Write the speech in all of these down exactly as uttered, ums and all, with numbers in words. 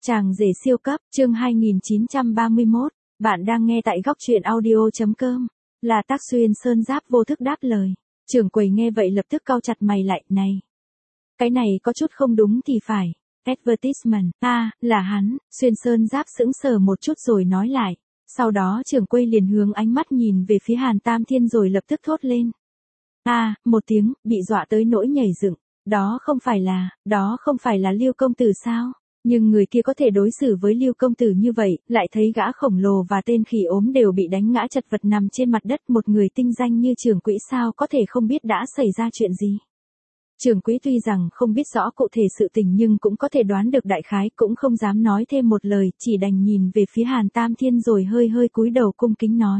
Chàng rể siêu cấp, chương hai nghìn chín trăm ba mươi mốt, bạn đang nghe tại góc truyện audio chấm com, là Tác Xuyên Sơn Giáp vô thức đáp lời. Trưởng quầy nghe vậy lập tức cau chặt mày lại, này. Cái này có chút không đúng thì phải. Advertisement, à, là hắn. Xuyên Sơn Giáp sững sờ một chút rồi nói lại. Sau đó trưởng quầy liền hướng ánh mắt nhìn về phía Hàn Tam Thiên rồi lập tức thốt lên. À, một tiếng, bị dọa tới nỗi nhảy dựng. Đó không phải là, đó không phải là Lưu công tử sao? Nhưng người kia có thể đối xử với Lưu công tử như vậy, lại thấy gã khổng lồ và tên khỉ ốm đều bị đánh ngã chật vật nằm trên mặt đất, một người tinh danh như Trưởng quỹ sao có thể không biết đã xảy ra chuyện gì. Trưởng quỹ tuy rằng không biết rõ cụ thể sự tình nhưng cũng có thể đoán được đại khái, cũng không dám nói thêm một lời, chỉ đành nhìn về phía Hàn Tam Thiên rồi hơi hơi cúi đầu cung kính nói.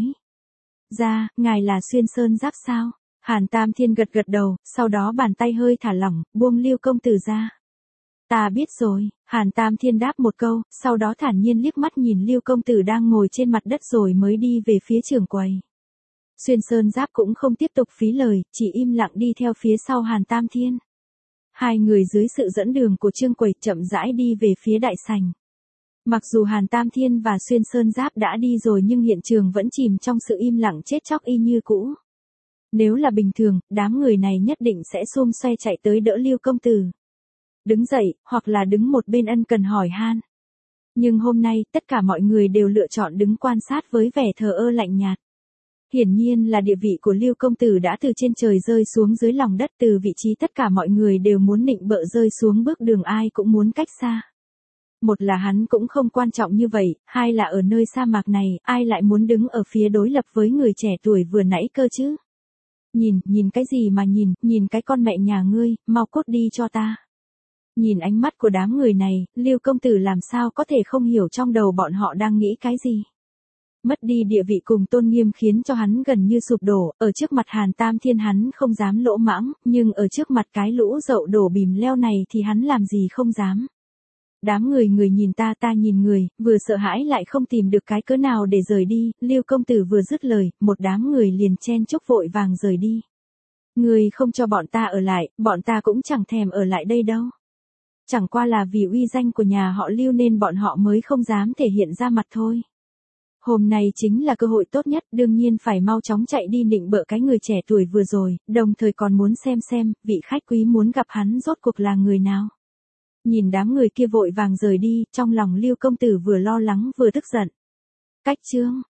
Ra, ngài là Xuyên Sơn Giáp sao? Hàn Tam Thiên gật gật đầu, sau đó bàn tay hơi thả lỏng, buông Lưu công tử ra. Ta biết rồi, Hàn Tam Thiên đáp một câu, sau đó thản nhiên liếc mắt nhìn Lưu công tử đang ngồi trên mặt đất rồi mới đi về phía trưởng quầy. Xuyên Sơn Giáp cũng không tiếp tục phí lời, chỉ im lặng đi theo phía sau Hàn Tam Thiên. Hai người dưới sự dẫn đường của Trương quầy chậm rãi đi về phía đại sảnh. Mặc dù Hàn Tam Thiên và Xuyên Sơn Giáp đã đi rồi nhưng hiện trường vẫn chìm trong sự im lặng chết chóc y như cũ. Nếu là bình thường, đám người này nhất định sẽ xôm xoe chạy tới đỡ Lưu công tử. Đứng dậy, hoặc là đứng một bên ân cần hỏi han. Nhưng hôm nay, tất cả mọi người đều lựa chọn đứng quan sát với vẻ thờ ơ lạnh nhạt. Hiển nhiên là địa vị của Lưu công tử đã từ trên trời rơi xuống dưới lòng đất, từ vị trí tất cả mọi người đều muốn nịnh bợ rơi xuống bước đường ai cũng muốn cách xa. Một là hắn cũng không quan trọng như vậy, hai là ở nơi sa mạc này, ai lại muốn đứng ở phía đối lập với người trẻ tuổi vừa nãy cơ chứ. Nhìn, nhìn cái gì mà nhìn, nhìn cái con mẹ nhà ngươi, mau cút đi cho ta. Nhìn ánh mắt của đám người này, Lưu công tử làm sao có thể không hiểu trong đầu bọn họ đang nghĩ cái gì. Mất đi địa vị cùng tôn nghiêm khiến cho hắn gần như sụp đổ, ở trước mặt Hàn Tam Thiên hắn không dám lỗ mãng, nhưng ở trước mặt cái lũ dậu đổ bìm leo này thì hắn làm gì không dám. Đám người người nhìn ta ta nhìn người, vừa sợ hãi lại không tìm được cái cớ nào để rời đi, Lưu công tử vừa dứt lời, một đám người liền chen chúc vội vàng rời đi. Người không cho bọn ta ở lại, bọn ta cũng chẳng thèm ở lại đây đâu. Chẳng qua là vì uy danh của nhà họ Lưu nên bọn họ mới không dám thể hiện ra mặt thôi. Hôm nay chính là cơ hội tốt nhất, đương nhiên phải mau chóng chạy đi nịnh bợ cái người trẻ tuổi vừa rồi, đồng thời còn muốn xem xem, vị khách quý muốn gặp hắn rốt cuộc là người nào. Nhìn đám người kia vội vàng rời đi, trong lòng Lưu công tử vừa lo lắng vừa tức giận. Cách chương,